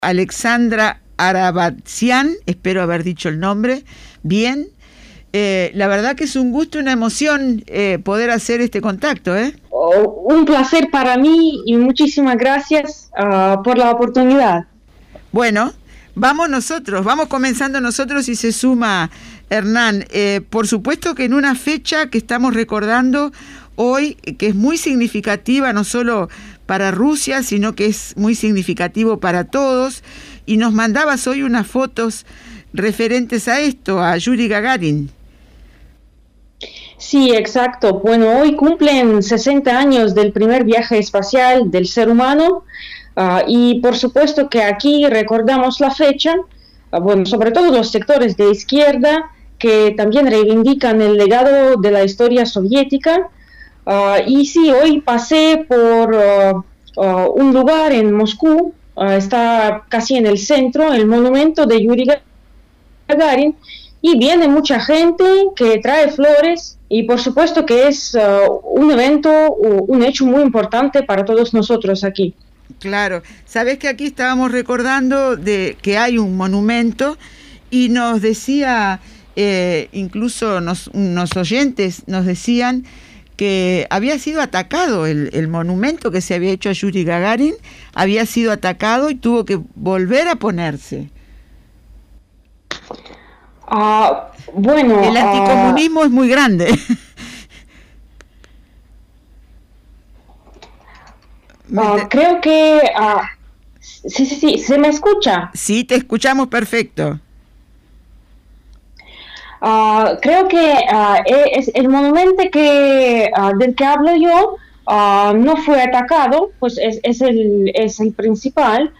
Alexandra Arabatsian, espero haber dicho el nombre bien. La verdad que es un gusto y una emoción poder hacer este contacto. Un placer para mí y muchísimas gracias por la oportunidad. Bueno, vamos comenzando nosotros y se suma Hernán. Por supuesto que en una fecha que estamos recordando hoy, que es muy significativa no solo para Rusia, sino que es muy significativo para todos, y nos mandabas hoy unas fotos referentes a esto, a Yuri Gagarin. Sí, exacto. Bueno, hoy cumplen 60 años del primer viaje espacial del ser humano, y por supuesto que aquí recordamos la fecha, bueno, sobre todo los sectores de izquierda que también reivindican el legado de la historia soviética. Y sí, hoy pasé por un lugar en Moscú, está casi en el centro, el monumento de Yuri Gagarin, y viene mucha gente que trae flores, y por supuesto que es un evento, un hecho muy importante para todos nosotros aquí. Claro, sabes que aquí estábamos recordando de que hay un monumento y nos decía, incluso unos oyentes nos decían que había sido atacado el monumento que se había hecho a Yuri Gagarin, había sido atacado y tuvo que volver a ponerse. Bueno, el anticomunismo es muy grande. Creo que sí, ¿se me escucha? Sí, te escuchamos perfecto. Creo que es el monumento del que hablo yo no fue atacado, pues es el principal,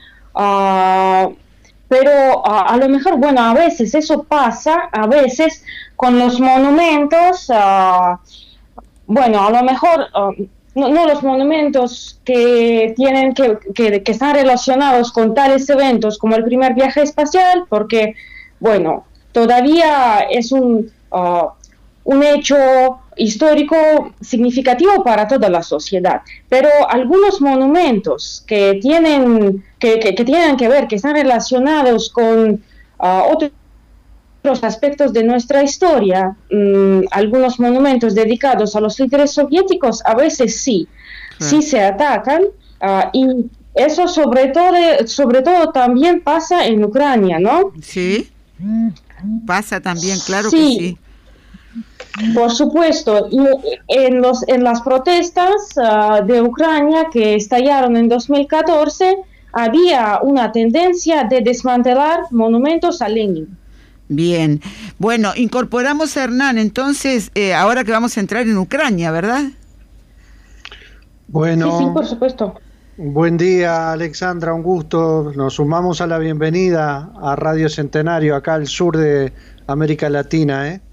pero a lo mejor, bueno, a veces eso pasa, a veces con los monumentos, bueno, a lo mejor no los monumentos que tienen que están relacionados con tales eventos como el primer viaje espacial, porque, bueno, todavía es un hecho histórico significativo para toda la sociedad, pero algunos monumentos que tienen que ver, que están relacionados con otros aspectos de nuestra historia, algunos monumentos dedicados a los líderes soviéticos, a veces sí se atacan, y eso sobre todo también pasa en Ucrania, ¿no? Sí. Pasa también, claro sí, que sí. Por supuesto, y en las protestas de Ucrania que estallaron en 2014, había una tendencia de desmantelar monumentos a Lenin. Bien, bueno, incorporamos a Hernán, entonces, ahora que vamos a entrar en Ucrania, ¿verdad? Bueno. Sí, por supuesto. Buen día, Alexandra, un gusto. Nos sumamos a la bienvenida a Radio Centenario, acá al sur de América Latina,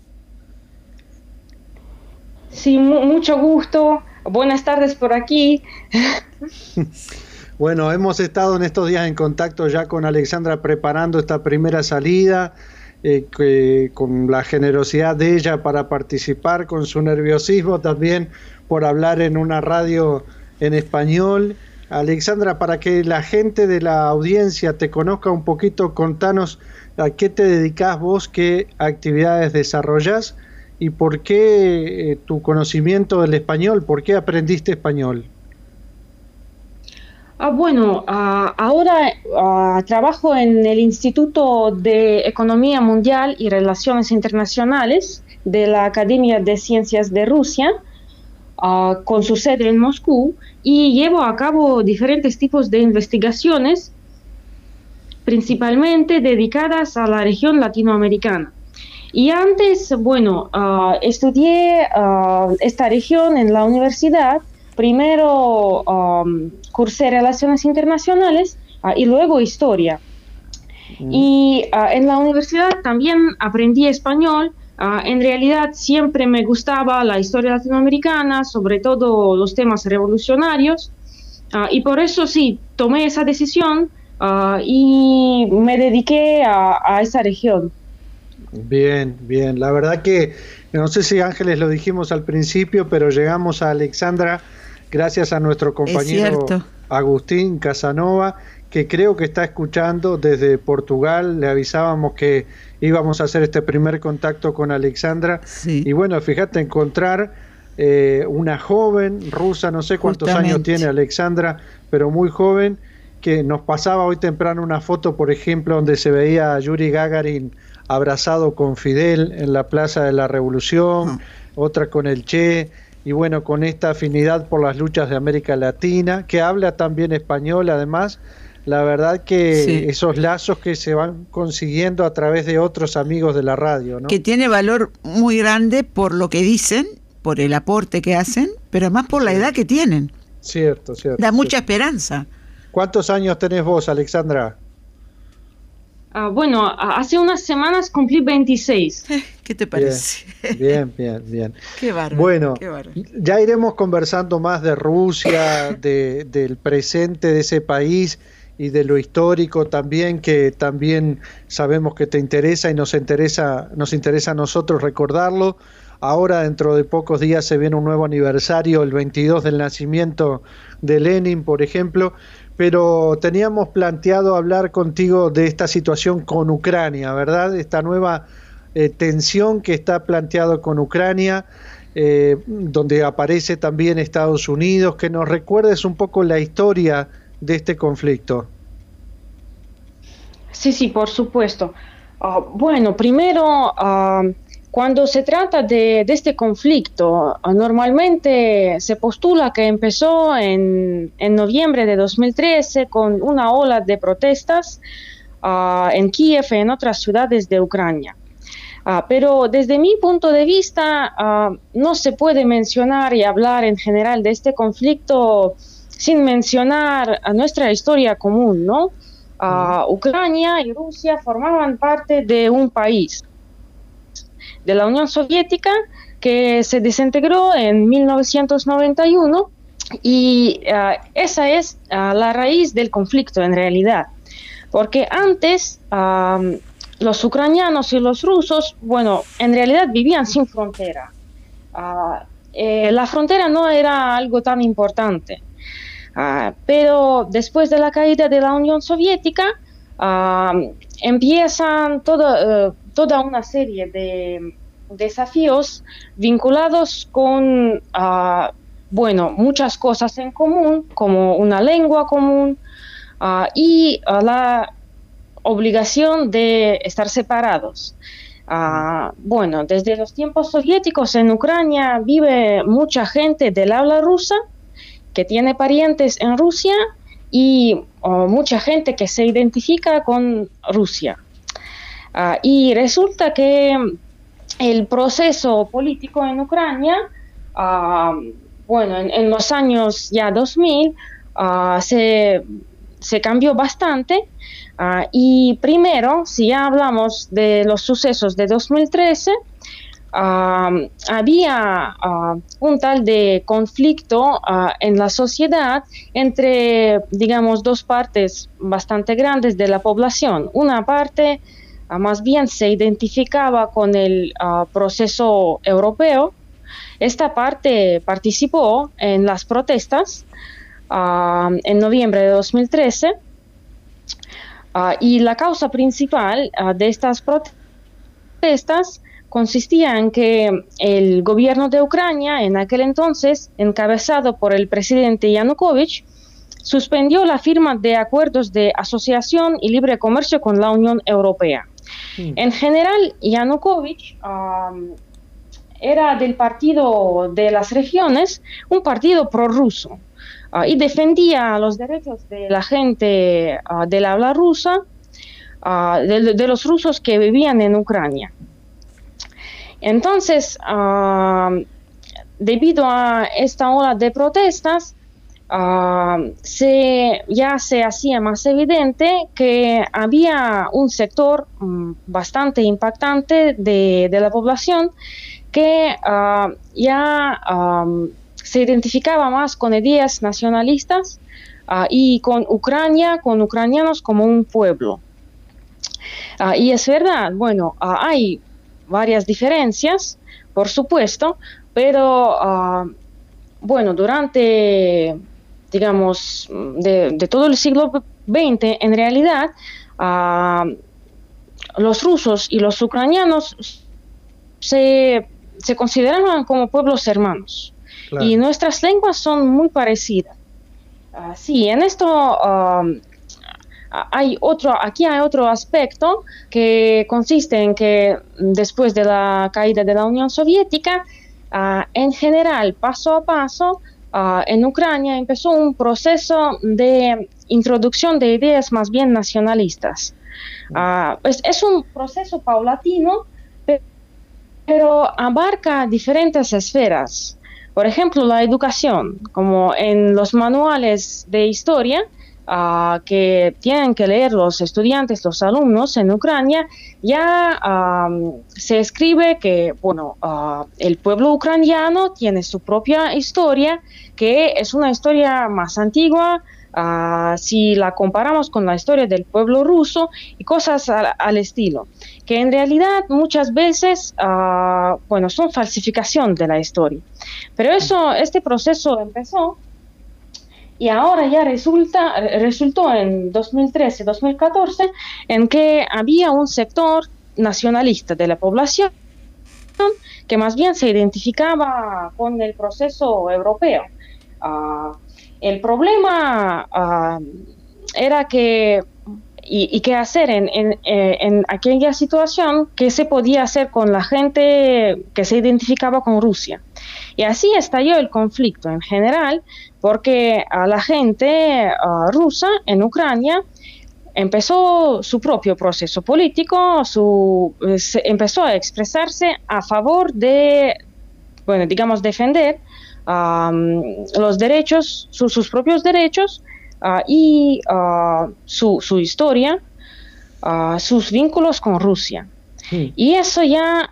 Sí, mucho gusto. Buenas tardes por aquí. Bueno, hemos estado en estos días en contacto ya con Alexandra preparando esta primera salida, con la generosidad de ella para participar, con su nerviosismo también por hablar en una radio en español. Alexandra, para que la gente de la audiencia te conozca un poquito, contanos a qué te dedicás vos, qué actividades desarrollás y por qué tu conocimiento del español, por qué aprendiste español. Bueno, ahora trabajo en el Instituto de Economía Mundial y Relaciones Internacionales de la Academia de Ciencias de Rusia, con su sede en Moscú, y llevo a cabo diferentes tipos de investigaciones, principalmente dedicadas a la región latinoamericana. Y antes, bueno, estudié esta región en la universidad. Primero cursé Relaciones Internacionales y luego Historia. Y en la universidad también aprendí español. En realidad siempre me gustaba la historia latinoamericana, sobre todo los temas revolucionarios, y por eso sí, tomé esa decisión y me dediqué a esa región. Bien, bien. La verdad que, no sé si Ángeles lo dijimos al principio, pero llegamos a Alexandra gracias a nuestro compañero Agustín Casanova, que creo que está escuchando desde Portugal. Le avisábamos que íbamos a hacer este primer contacto con Alexandra. Sí. Y bueno, fíjate, encontrar una joven rusa, no sé cuántos Justamente. años tiene Alexandra, pero muy joven, que nos pasaba hoy temprano una foto, por ejemplo, donde se veía a Yuri Gagarin abrazado con Fidel en la Plaza de la Revolución, otra con el Che, y bueno, con esta afinidad por las luchas de América Latina, que habla también español además. La verdad que Sí. esos lazos que se van consiguiendo a través de otros amigos de la radio, ¿no? Que tiene valor muy grande por lo que dicen, por el aporte que hacen, pero además por la edad que tienen. Cierto, cierto. Da mucha cierto. esperanza. ¿Cuántos años tenés vos, Alexandra? Bueno, hace unas semanas cumplí 26. ¿Qué te parece? Bien, bien, bien. Qué bárbaro. Bueno, qué bárbaro. ya iremos conversando más de Rusia, del presente de ese país y de lo histórico también, que también sabemos que te interesa y nos interesa a nosotros recordarlo. Ahora, dentro de pocos días, se viene un nuevo aniversario, el 22 del nacimiento de Lenin, por ejemplo, pero teníamos planteado hablar contigo de esta situación con Ucrania, ¿verdad? Esta nueva tensión que está planteado con Ucrania, donde aparece también Estados Unidos. Que nos recuerdes un poco la historia de este conflicto. Sí, por supuesto. Bueno, primero, cuando se trata de este conflicto, normalmente se postula que empezó en noviembre de 2013 con una ola de protestas en Kiev y en otras ciudades de Ucrania. Pero desde mi punto de vista, no se puede mencionar y hablar en general de este conflicto sin mencionar nuestra historia común, ¿no? Ucrania y Rusia formaban parte de un país, de la Unión Soviética, que se desintegró en 1991, y esa es la raíz del conflicto en realidad, porque antes los ucranianos y los rusos, bueno, en realidad vivían sin frontera. La frontera no era algo tan importante. Pero después de la caída de la Unión Soviética, empiezan toda una serie de desafíos vinculados con, bueno, muchas cosas en común, como una lengua común y la obligación de estar separados. Bueno, desde los tiempos soviéticos en Ucrania vive mucha gente del habla rusa, que tiene parientes en Rusia, y mucha gente que se identifica con Rusia. Y resulta que el proceso político en Ucrania, bueno, en los años ya 2000, se cambió bastante. Y primero, si ya hablamos de los sucesos de 2013, había un tal de conflicto en la sociedad entre, digamos, dos partes bastante grandes de la población. Una parte más bien se identificaba con el proceso europeo. Esta parte participó en las protestas en noviembre de 2013, y la causa principal de estas protestas consistía en que el gobierno de Ucrania, en aquel entonces, encabezado por el presidente Yanukovych, suspendió la firma de acuerdos de asociación y libre comercio con la Unión Europea. En general, Yanukovych era del Partido de las Regiones, un partido prorruso, y defendía los derechos de la gente del habla rusa, de los rusos que vivían en Ucrania. Entonces, debido a esta ola de protestas, ya se hacía más evidente que había un sector bastante impactante de la población que ya se identificaba más con ideas nacionalistas y con Ucrania, con ucranianos como un pueblo. Y es verdad, bueno, hay varias diferencias, por supuesto, pero bueno, durante, digamos, de todo el siglo XX, en realidad, los rusos y los ucranianos se consideraban como pueblos hermanos. Claro. Y nuestras lenguas son muy parecidas. Sí, en esto aquí hay otro aspecto que consiste en que después de la caída de la Unión Soviética, en general, paso a paso, en Ucrania empezó un proceso de introducción de ideas más bien nacionalistas. Es un proceso paulatino, pero abarca diferentes esferas. Por ejemplo, la educación, como en los manuales de historia que tienen que leer los estudiantes, los alumnos en Ucrania, ya se escribe que, bueno, el pueblo ucraniano tiene su propia historia, que es una historia más antigua, si la comparamos con la historia del pueblo ruso y cosas al estilo, que en realidad muchas veces, bueno, son falsificación de la historia. Pero este proceso empezó y ahora ya resultó en 2013-2014 en que había un sector nacionalista de la población que más bien se identificaba con el proceso europeo. El problema era que, y qué hacer en aquella situación, qué se podía hacer con la gente que se identificaba con Rusia. Y así estalló el conflicto en general, porque la gente rusa en Ucrania empezó su propio proceso político, empezó a expresarse a favor de, bueno, digamos, defender los derechos, sus propios derechos y su historia, sus vínculos con Rusia. Sí. Y eso ya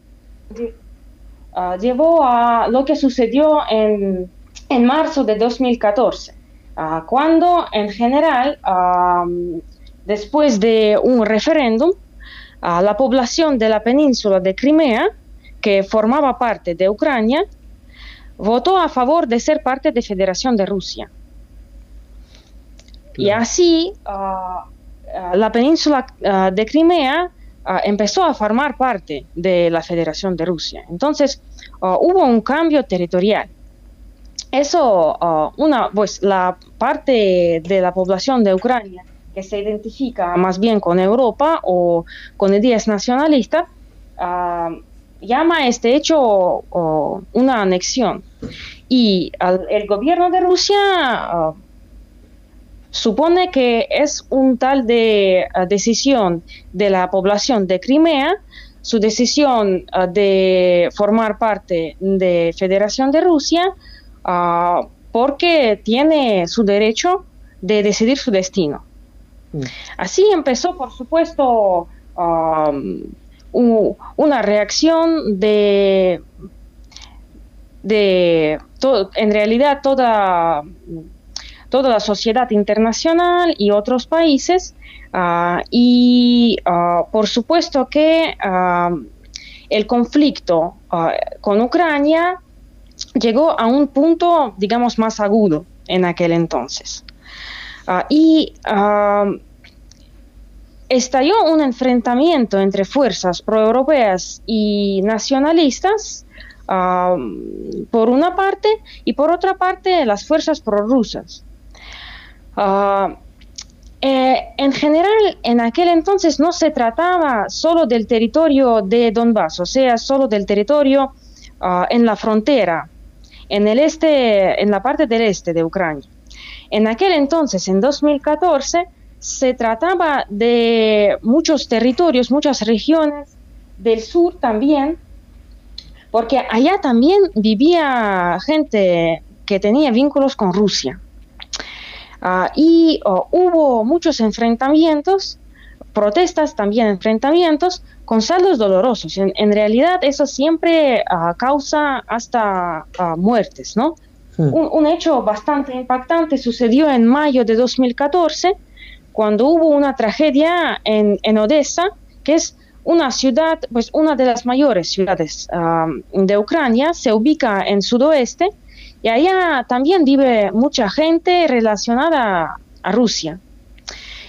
llevó a lo que sucedió en marzo de 2014, cuando en general, después de un referéndum, la población de la península de Crimea, que formaba parte de Ucrania, votó a favor de ser parte de Federación de Rusia. Claro. Y así la península de Crimea empezó a formar parte de la Federación de Rusia. Entonces hubo un cambio territorial. Eso, pues la parte de la población de Ucrania que se identifica más bien con Europa o con ideas nacionalistas, llama a este hecho una anexión. Y el gobierno de Rusia supone que es un tal de decisión de la población de Crimea, su decisión de formar parte de Federación de Rusia, porque tiene su derecho de decidir su destino. Así empezó, por supuesto, una reacción en realidad toda la sociedad internacional y otros países, por supuesto que el conflicto con Ucrania llegó a un punto, digamos, más agudo en aquel entonces. Estalló un enfrentamiento entre fuerzas proeuropeas y nacionalistas, por una parte, y por otra parte las fuerzas prorrusas. En general, en aquel entonces no se trataba solo del territorio de Donbass, o sea, solo del territorio en la frontera, en la parte del este de Ucrania. En aquel entonces, en 2014, se trataba de muchos territorios, muchas regiones del sur también, porque allá también vivía gente que tenía vínculos con Rusia. Hubo muchos enfrentamientos, protestas, también enfrentamientos, con saldos dolorosos. En realidad eso siempre causa hasta muertes, ¿no? Sí. Un hecho bastante impactante sucedió en mayo de 2014, cuando hubo una tragedia en Odessa, que es una ciudad, pues una de las mayores ciudades de Ucrania, se ubica en sudoeste, y allá también vive mucha gente relacionada a Rusia.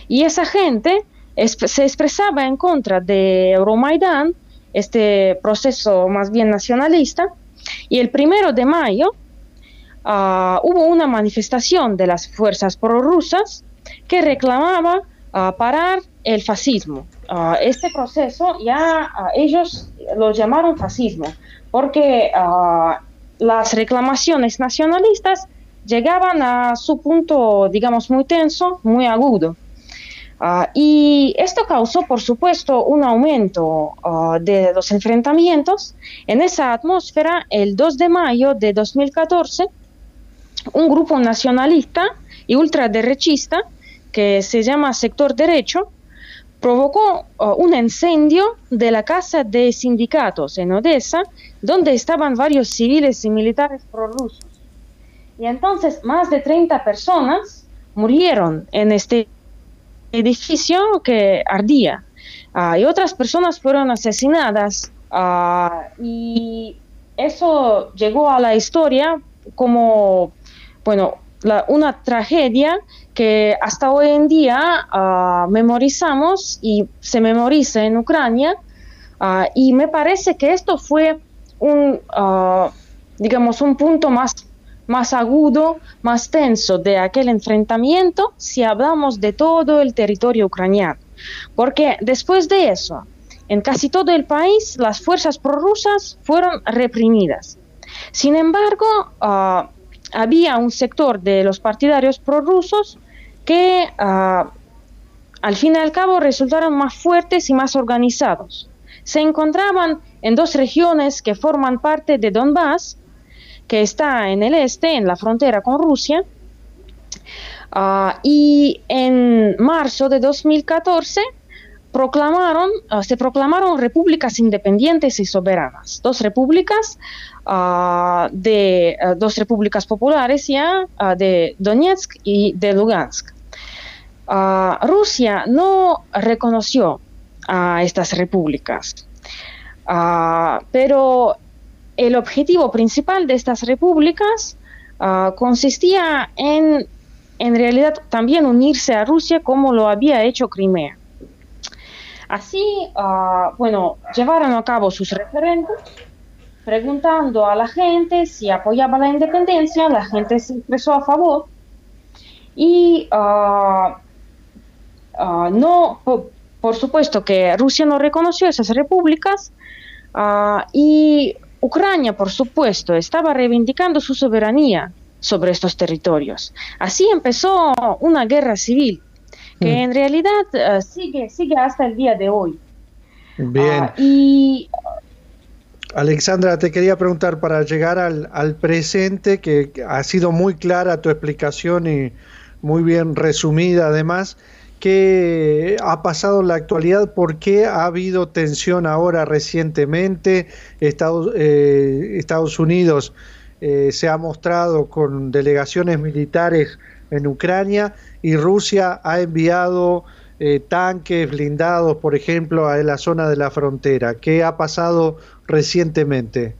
Y esa gente se expresaba en contra de Euromaidán, este proceso más bien nacionalista, y el 1 de mayo hubo una manifestación de las fuerzas prorrusas que reclamaba parar el fascismo. Este proceso ya ellos lo llamaron fascismo, porque las reclamaciones nacionalistas llegaban a su punto, digamos, muy tenso, muy agudo. Y esto causó, por supuesto, un aumento de los enfrentamientos. En esa atmósfera, el 2 de mayo de 2014, un grupo nacionalista y ultraderechista que se llama Sector Derecho provocó un incendio de la Casa de Sindicatos en Odessa, donde estaban varios civiles y militares prorrusos. Y entonces más de 30 personas murieron en este edificio que ardía, y otras personas fueron asesinadas, y eso llegó a la historia como, bueno, una tragedia que hasta hoy en día memorizamos y se memoriza en Ucrania, y me parece que esto fue digamos, un punto más agudo, más tenso de aquel enfrentamiento si hablamos de todo el territorio ucraniano. Porque después de eso, en casi todo el país, las fuerzas prorrusas fueron reprimidas. Sin embargo, había un sector de los partidarios prorrusos que al fin y al cabo resultaron más fuertes y más organizados. Se encontraban en dos regiones que forman parte de Donbass, que está en el este, en la frontera con Rusia, y en marzo de 2014 se proclamaron repúblicas independientes y soberanas, dos repúblicas populares ya, de Donetsk y de Lugansk. Rusia no reconoció a estas repúblicas, pero el objetivo principal de estas repúblicas consistía en realidad también unirse a Rusia como lo había hecho Crimea. Así, llevaron a cabo sus referendos preguntando a la gente si apoyaba la independencia. La gente se expresó a favor y por supuesto que Rusia no reconoció esas repúblicas, y Ucrania, por supuesto, estaba reivindicando su soberanía sobre estos territorios. Así empezó una guerra civil que en realidad sigue hasta el día de hoy. Bien. Alexandra, te quería preguntar, para llegar al presente, que ha sido muy clara tu explicación y muy bien resumida además, ¿qué ha pasado en la actualidad? ¿Por qué ha habido tensión ahora recientemente? Estados Unidos se ha mostrado con delegaciones militares en Ucrania y Rusia ha enviado tanques blindados, por ejemplo, a la zona de la frontera. ¿Qué ha pasado recientemente?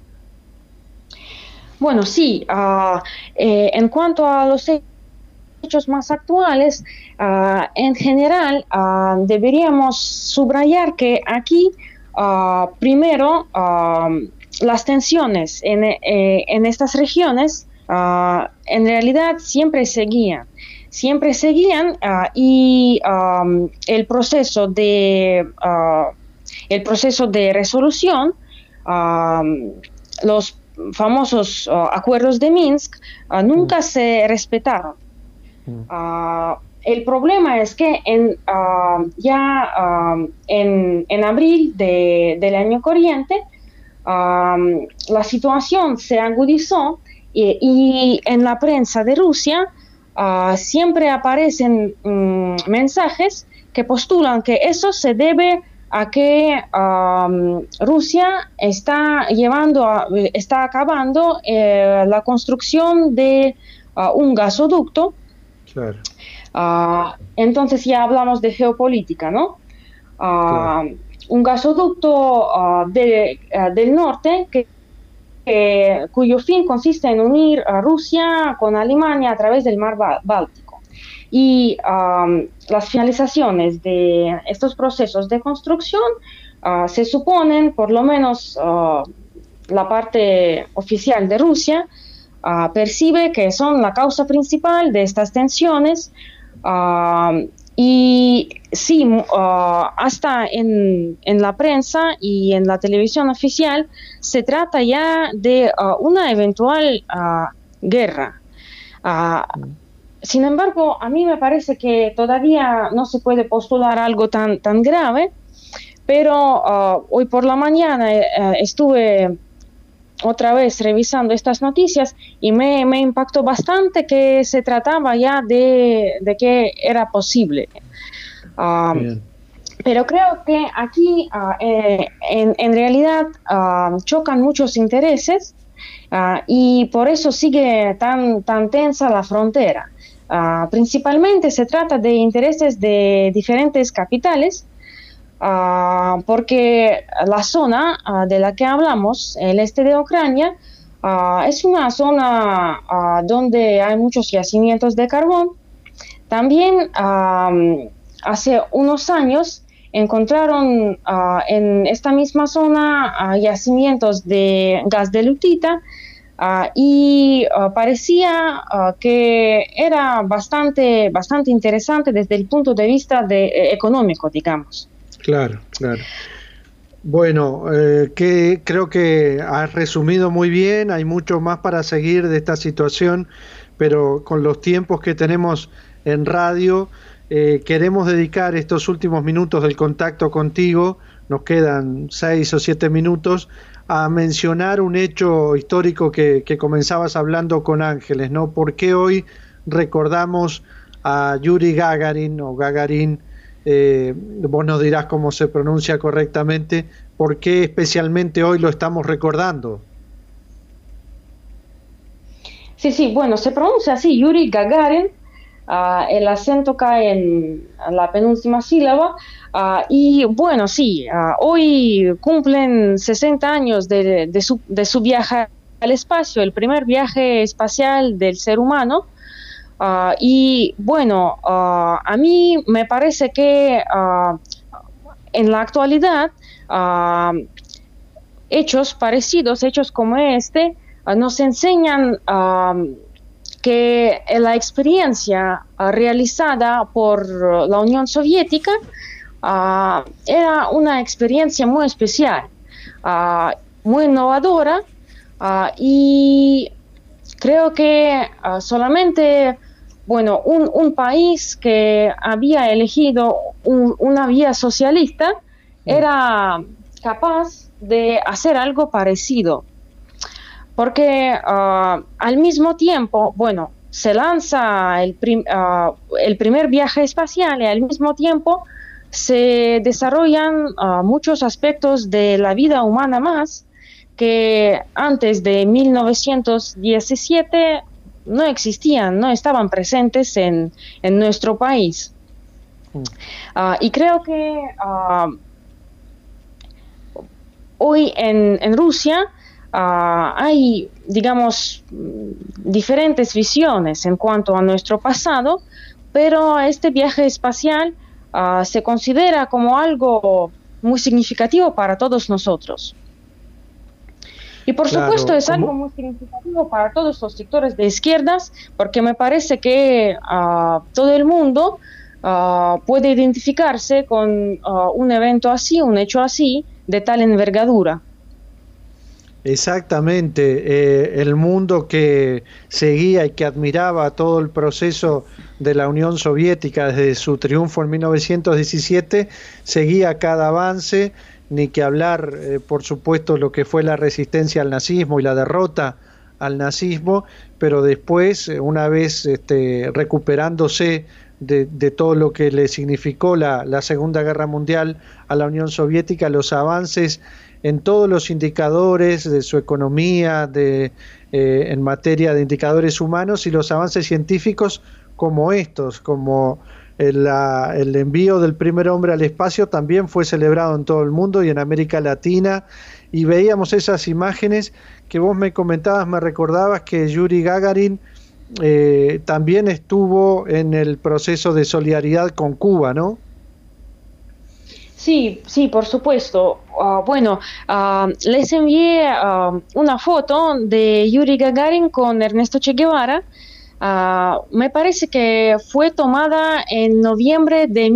Bueno, sí, en cuanto a los hechos más actuales, en general deberíamos subrayar que aquí primero las tensiones en estas regiones en realidad siempre seguían y el proceso de resolución, los famosos acuerdos de Minsk, nunca se respetaron. El problema es que en abril del año corriente la situación se agudizó, y en la prensa de Rusia siempre aparecen mensajes que postulan que eso se debe a que Rusia está acabando la construcción de un gasoducto. Claro. Entonces ya hablamos de geopolítica, ¿no? Claro. Un gasoducto del norte cuyo fin consiste en unir a Rusia con Alemania a través del mar Báltico. y las finalizaciones de estos procesos de construcción se suponen, por lo menos la parte oficial de Rusia, percibe que son la causa principal de estas tensiones. Y sí, hasta en la prensa y en la televisión oficial se trata ya de una eventual guerra. Sin embargo, a mí me parece que todavía no se puede postular algo tan grave, pero hoy por la mañana estuve otra vez revisando estas noticias y me impactó bastante que se trataba ya de que era posible. Pero creo que aquí en realidad chocan muchos intereses y por eso sigue tan tensa la frontera. Principalmente se trata de intereses de diferentes capitales, porque la zona de la que hablamos, el este de Ucrania, es una zona donde hay muchos yacimientos de carbón. También hace unos años encontraron en esta misma zona yacimientos de gas de lutita y parecía que era bastante interesante desde el punto de vista económico, digamos. Claro, claro. Bueno, creo que has resumido muy bien, hay mucho más para seguir de esta situación, pero con los tiempos que tenemos en radio, queremos dedicar estos últimos minutos del contacto contigo, nos quedan 6 o 7 minutos, a mencionar un hecho histórico que comenzabas hablando con Ángeles, ¿no? ¿Por qué hoy recordamos a Yuri Gagarin o Gagarin? Vos nos dirás cómo se pronuncia correctamente, ¿por qué especialmente hoy lo estamos recordando? Sí, bueno, se pronuncia así, Yuri Gagarin, el acento cae en la penúltima sílaba, y bueno, sí, hoy cumplen 60 años de su viaje al espacio, el primer viaje espacial del ser humano. Y bueno, a mí me parece que en la actualidad hechos parecidos, hechos como este, nos enseñan que la experiencia realizada por la Unión Soviética era una experiencia muy especial, muy innovadora, y creo que solamente un país que había elegido una vía socialista era capaz de hacer algo parecido. Porque al mismo tiempo, se lanza el primer viaje espacial y al mismo tiempo se desarrollan muchos aspectos de la vida humana más que antes de 1917 no existían, no estaban presentes en nuestro país. Y creo que hoy en Rusia hay, digamos, diferentes visiones en cuanto a nuestro pasado, pero este viaje espacial se considera como algo muy significativo para todos nosotros. Y por supuesto es algo muy significativo para todos los sectores de izquierdas, porque me parece que todo el mundo puede identificarse con un evento así, un hecho así, de tal envergadura. Exactamente, el mundo que seguía y que admiraba todo el proceso de la Unión Soviética desde su triunfo en 1917, seguía cada avance, ni que hablar, por supuesto, lo que fue la resistencia al nazismo y la derrota al nazismo, pero después, una vez recuperándose de todo lo que le significó la Segunda Guerra Mundial a la Unión Soviética, los avances en todos los indicadores de su economía, en materia de indicadores humanos y los avances científicos como estos, como el envío del primer hombre al espacio también fue celebrado en todo el mundo y en América Latina, y veíamos esas imágenes que vos me comentabas, me recordabas que Yuri Gagarin también estuvo en el proceso de solidaridad con Cuba, ¿no? Sí, sí, por supuesto. Les envié una foto de Yuri Gagarin con Ernesto Che Guevara. Me parece que fue tomada en noviembre de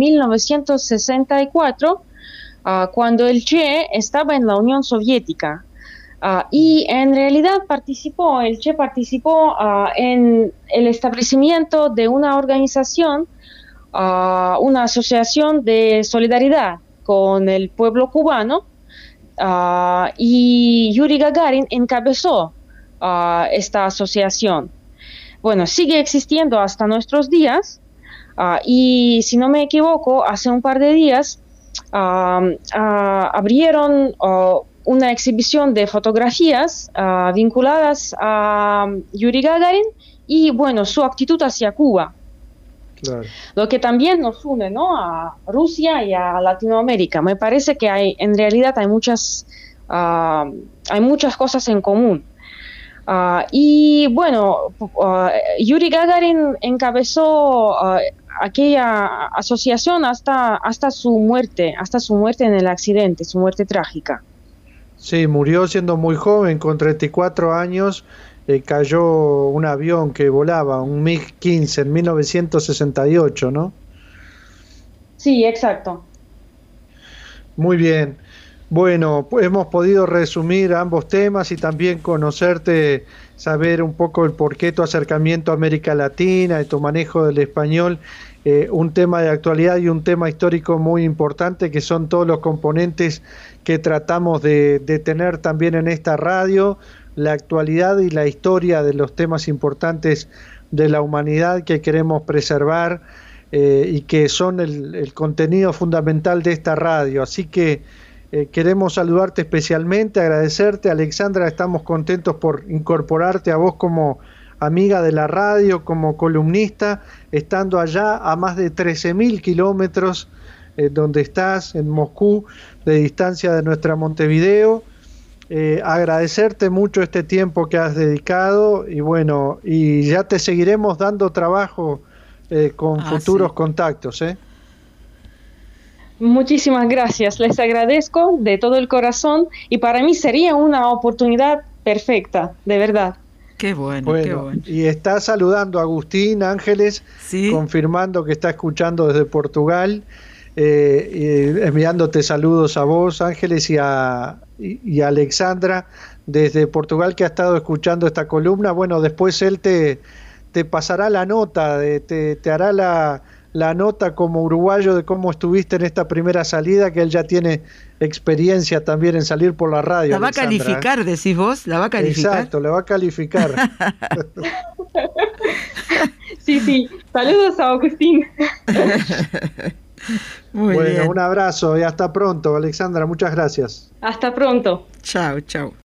1964, cuando el Che estaba en la Unión Soviética. Y en realidad el Che participó en el establecimiento de una organización, una asociación de solidaridad con el pueblo cubano, y Yuri Gagarin encabezó esta asociación. Bueno, sigue existiendo hasta nuestros días, y si no me equivoco, hace un par de días abrieron una exhibición de fotografías vinculadas a Yuri Gagarin y, bueno, su actitud hacia Cuba. Claro. Lo que también nos une, ¿no?, a Rusia y a Latinoamérica. Me parece que en realidad hay muchas cosas en común. Y bueno, Yuri Gagarin encabezó aquella asociación hasta su muerte en el accidente, su muerte trágica. Sí, murió siendo muy joven, con 34 años. Cayó un avión que volaba, un MiG-15 en 1968, ¿no? Sí, exacto. Muy bien. Bueno, hemos podido resumir ambos temas y también conocerte, saber un poco el porqué tu acercamiento a América Latina y tu manejo del español, un tema de actualidad y un tema histórico muy importante, que son todos los componentes que tratamos de tener también en esta radio, la actualidad y la historia de los temas importantes de la humanidad que queremos preservar, y que son el contenido fundamental de esta radio. Así que queremos saludarte especialmente, agradecerte, Alexandra. Estamos contentos por incorporarte a vos como amiga de la radio, como columnista, estando allá a más de 13.000 kilómetros, donde estás, en Moscú, de distancia de nuestra Montevideo. Agradecerte mucho este tiempo que has dedicado, y bueno, y ya te seguiremos dando trabajo con futuros contactos. Muchísimas gracias, les agradezco de todo el corazón, y para mí sería una oportunidad perfecta, de verdad. Qué bueno, qué bueno. Y está saludando a Agustín Ángeles, ¿sí?, confirmando que está escuchando desde Portugal, enviándote saludos a vos, Ángeles, y a Alexandra desde Portugal, que ha estado escuchando esta columna. Bueno, después él te pasará la nota, te hará la nota como uruguayo de cómo estuviste en esta primera salida, que él ya tiene experiencia también en salir por la radio. La va a calificar, decís vos, la va a calificar. Exacto, la va a calificar. Sí, saludos a Agustín. Muy bien. Un abrazo y hasta pronto, Alexandra, muchas gracias. Hasta pronto. Chao.